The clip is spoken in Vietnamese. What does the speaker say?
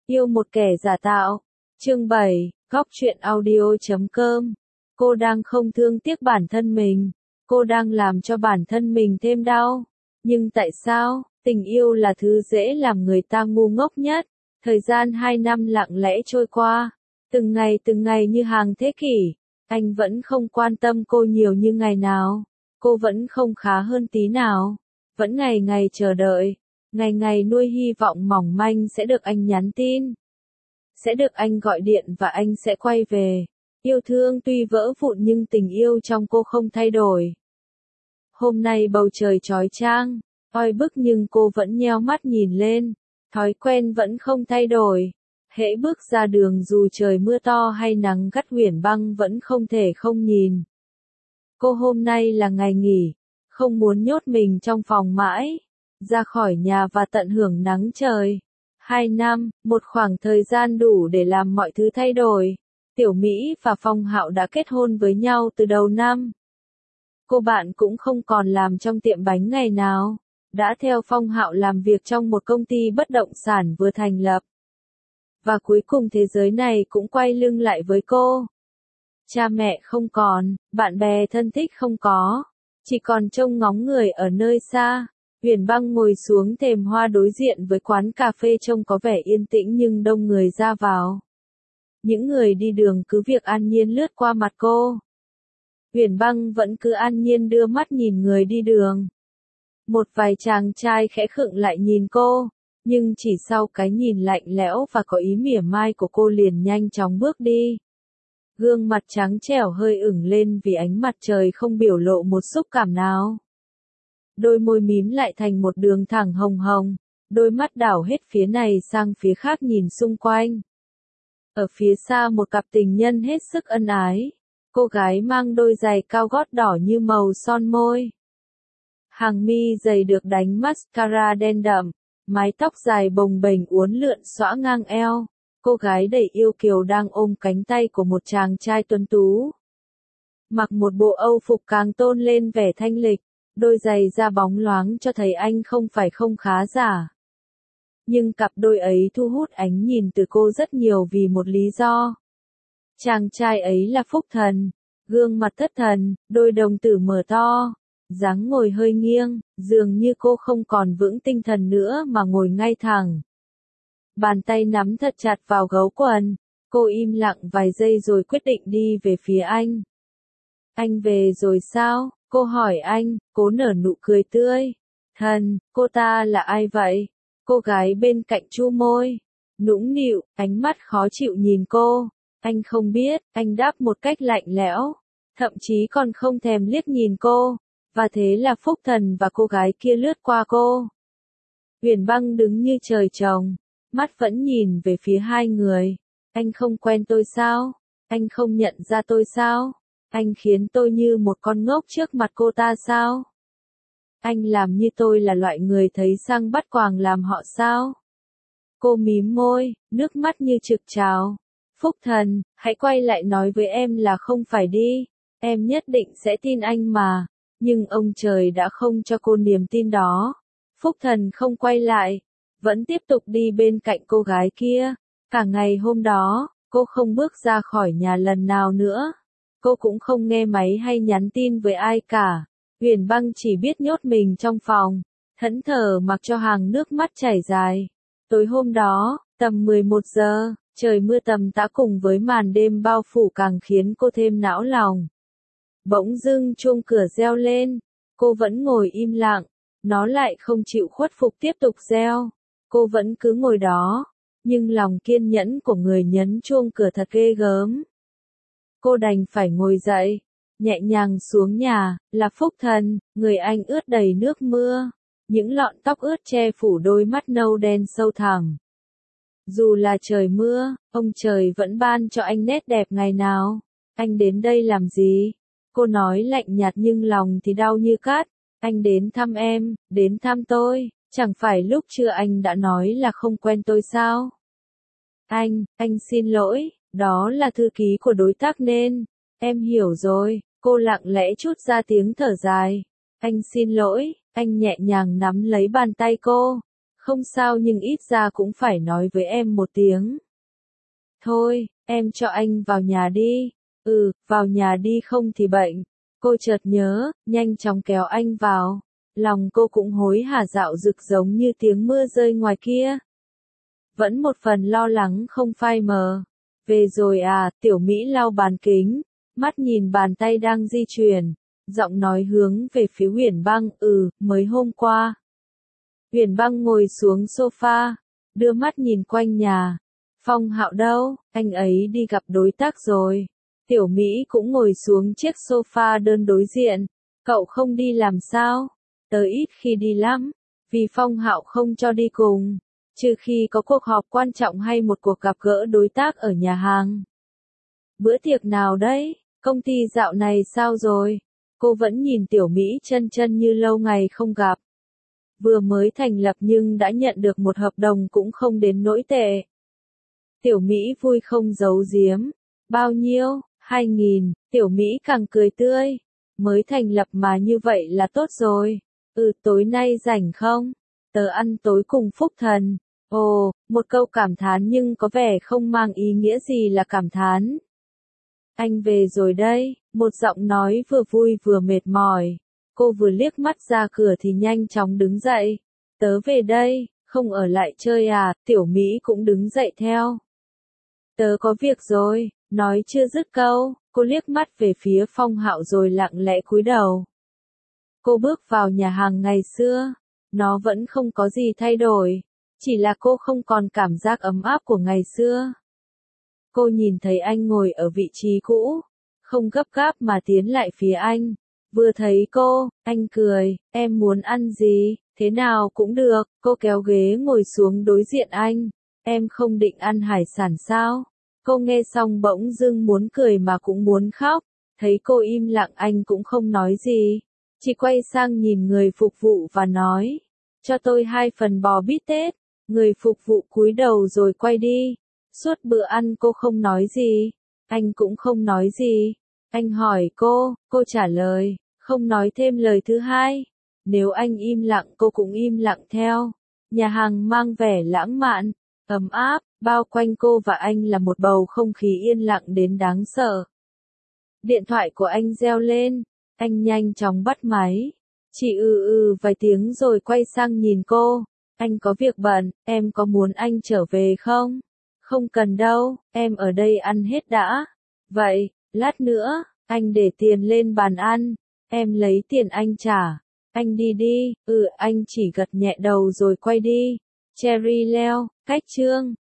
Yêu một kẻ giả tạo. Chương 7, Góc truyện audio.com. Cô đang không thương tiếc bản thân mình. Cô đang làm cho bản thân mình thêm đau. Nhưng tại sao? Tình yêu là thứ dễ làm người ta ngu ngốc nhất. Thời gian 2 năm lặng lẽ trôi qua. Từng ngày như hàng thế kỷ. Anh vẫn không quan tâm cô nhiều như ngày nào. Cô vẫn không khá hơn tí nào. Vẫn ngày ngày chờ đợi. Ngày ngày nuôi hy vọng mỏng manh sẽ được anh nhắn tin. Sẽ được anh gọi điện và anh sẽ quay về. Yêu thương tuy vỡ vụn nhưng tình yêu trong cô không thay đổi. Hôm nay bầu trời chói chang, oi bức nhưng cô vẫn nheo mắt nhìn lên. Thói quen vẫn không thay đổi. Hễ bước ra đường dù trời mưa to hay nắng gắt Huyền Băng vẫn không thể không nhìn. Cô hôm nay là ngày nghỉ, không muốn nhốt mình trong phòng mãi. Ra khỏi nhà và tận hưởng nắng trời. 2 năm, một khoảng thời gian đủ để làm mọi thứ thay đổi. Tiểu Mỹ và Phong Hạo đã kết hôn với nhau từ đầu năm. Cô bạn cũng không còn làm trong tiệm bánh ngày nào, đã theo Phong Hạo làm việc trong một công ty bất động sản vừa thành lập. Và cuối cùng thế giới này cũng quay lưng lại với cô. Cha mẹ không còn, bạn bè thân thích không có, chỉ còn trông ngóng người ở nơi xa. Huyền Băng ngồi xuống thềm hoa đối diện với quán cà phê trông có vẻ yên tĩnh nhưng đông người ra vào. Những người đi đường cứ việc an nhiên lướt qua mặt cô. Huyền Băng vẫn cứ an nhiên đưa mắt nhìn người đi đường. Một vài chàng trai khẽ khựng lại nhìn cô, nhưng chỉ sau cái nhìn lạnh lẽo và có ý mỉa mai của cô liền nhanh chóng bước đi. Gương mặt trắng trẻo hơi ửng lên vì ánh mặt trời không biểu lộ một xúc cảm nào. Đôi môi mím lại thành một đường thẳng hồng hồng, đôi mắt đảo hết phía này sang phía khác nhìn xung quanh. Ở phía xa một cặp tình nhân hết sức ân ái. Cô gái mang đôi giày cao gót đỏ như màu son môi. Hàng mi dày được đánh mascara đen đậm, mái tóc dài bồng bềnh uốn lượn xõa ngang eo. Cô gái đầy yêu kiều đang ôm cánh tay của một chàng trai tuấn tú. Mặc một bộ âu phục càng tôn lên vẻ thanh lịch, đôi giày da bóng loáng cho thấy anh không phải không khá giả. Nhưng cặp đôi ấy thu hút ánh nhìn từ cô rất nhiều vì một lý do. Chàng trai ấy là Phúc Thần, gương mặt thất thần, đôi đồng tử mở to, dáng ngồi hơi nghiêng, dường như cô không còn vững tinh thần nữa mà ngồi ngay thẳng. Bàn tay nắm thật chặt vào gấu quần, cô im lặng vài giây rồi quyết định đi về phía anh. Anh về rồi sao? Cô hỏi anh, cố nở nụ cười tươi. Thần, cô ta là ai vậy? Cô gái bên cạnh chu môi, nũng nịu, ánh mắt khó chịu nhìn cô. Anh không biết, anh đáp một cách lạnh lẽo, thậm chí còn không thèm liếc nhìn cô. Và thế là Phúc Thần và cô gái kia lướt qua cô. Huyền Băng đứng như trời trồng, mắt vẫn nhìn về phía hai người. Anh không quen tôi sao? Anh không nhận ra tôi sao? Anh khiến tôi như một con ngốc trước mặt cô ta sao? Anh làm như tôi là loại người thấy sang bắt quàng làm họ sao? Cô mím môi, nước mắt như trực trào. Phúc Thần, hãy quay lại nói với em là không phải đi. Em nhất định sẽ tin anh mà. Nhưng ông trời đã không cho cô niềm tin đó. Phúc Thần không quay lại, vẫn tiếp tục đi bên cạnh cô gái kia. Cả ngày hôm đó, cô không bước ra khỏi nhà lần nào nữa. Cô cũng không nghe máy hay nhắn tin với ai cả. Huyền Băng chỉ biết nhốt mình trong phòng, thẫn thờ mặc cho hàng nước mắt chảy dài. Tối hôm đó, tầm 11 giờ, trời mưa tầm tã cùng với màn đêm bao phủ càng khiến cô thêm não lòng. Bỗng dưng chuông cửa reo lên, cô vẫn ngồi im lặng, nó lại không chịu khuất phục tiếp tục reo. Cô vẫn cứ ngồi đó, nhưng lòng kiên nhẫn của người nhấn chuông cửa thật ghê gớm. Cô đành phải ngồi dậy, nhẹ nhàng xuống nhà, là Phúc Thần, người anh ướt đầy nước mưa, những lọn tóc ướt che phủ đôi mắt nâu đen sâu thẳm. Dù là trời mưa, ông trời vẫn ban cho anh nét đẹp ngày nào. Anh đến đây làm gì? Cô nói lạnh nhạt nhưng lòng thì đau như cắt. Anh đến thăm em, đến thăm tôi, chẳng phải lúc trưa anh đã nói là không quen tôi sao? Anh xin lỗi, đó là thư ký của đối tác nên, em hiểu rồi. Cô lặng lẽ trút ra tiếng thở dài. Anh xin lỗi, anh nhẹ nhàng nắm lấy bàn tay cô. Không sao nhưng ít ra cũng phải nói với em một tiếng. Thôi, em cho anh vào nhà đi. Vào nhà đi không thì bệnh. Cô chợt nhớ, nhanh chóng kéo anh vào. Lòng cô cũng hối hả dạo dực giống như tiếng mưa rơi ngoài kia. Vẫn một phần lo lắng không phai mờ. Về rồi à, Tiểu Mỹ lau bàn kính, mắt nhìn bàn tay đang di chuyển, giọng nói hướng về phía Huyền Băng, mới hôm qua. Huyền Băng ngồi xuống sofa, đưa mắt nhìn quanh nhà. Phong Hạo đâu, anh ấy đi gặp đối tác rồi. Tiểu Mỹ cũng ngồi xuống chiếc sofa đơn đối diện. Cậu không đi làm sao? Tớ ít khi đi lắm, vì Phong Hạo không cho đi cùng, trừ khi có cuộc họp quan trọng hay một cuộc gặp gỡ đối tác ở nhà hàng. Bữa tiệc nào đấy? Công ty dạo này sao rồi? Cô vẫn nhìn Tiểu Mỹ chân chân như lâu ngày không gặp. Vừa mới thành lập nhưng đã nhận được một hợp đồng cũng không đến nỗi tệ. Tiểu Mỹ vui không giấu giếm. Bao nhiêu? 2.000. Tiểu Mỹ càng cười tươi. Mới thành lập mà như vậy là tốt rồi. Tối nay rảnh không? Tớ ăn tối cùng Phúc Thần. Ồ, một câu cảm thán nhưng có vẻ không mang ý nghĩa gì là cảm thán. Anh về rồi đây, một giọng nói vừa vui vừa mệt mỏi. Cô vừa liếc mắt ra cửa thì nhanh chóng đứng dậy. Tớ về đây, không ở lại chơi à? Tiểu Mỹ cũng đứng dậy theo. Tớ có việc rồi, nói chưa dứt câu, cô liếc mắt về phía Phong Hạo rồi lặng lẽ cúi đầu. Cô bước vào nhà hàng ngày xưa, nó vẫn không có gì thay đổi, chỉ là cô không còn cảm giác ấm áp của ngày xưa. Cô nhìn thấy anh ngồi ở vị trí cũ, không gấp gáp mà tiến lại phía anh. Vừa thấy cô, anh cười, em muốn ăn gì, thế nào cũng được, cô kéo ghế ngồi xuống đối diện anh. Em không định ăn hải sản sao? Cô nghe xong bỗng dưng muốn cười mà cũng muốn khóc, thấy cô im lặng anh cũng không nói gì. Chỉ quay sang nhìn người phục vụ và nói, cho tôi 2 phần bò bít tết. Người phục vụ cúi đầu rồi quay đi. Suốt bữa ăn cô không nói gì, anh cũng không nói gì. Anh hỏi cô trả lời, không nói thêm lời thứ hai. Nếu anh im lặng cô cũng im lặng theo. Nhà hàng mang vẻ lãng mạn, ấm áp, bao quanh cô và anh là một bầu không khí yên lặng đến đáng sợ. Điện thoại của anh reo lên, anh nhanh chóng bắt máy. Chỉ vài tiếng rồi quay sang nhìn cô. Anh có việc bận, em có muốn anh trở về không? Không cần đâu, em ở đây ăn hết đã. Vậy, lát nữa, anh để tiền lên bàn ăn, em lấy tiền anh trả. Anh đi đi, anh chỉ gật nhẹ đầu rồi quay đi. Cherry leo, cách chương.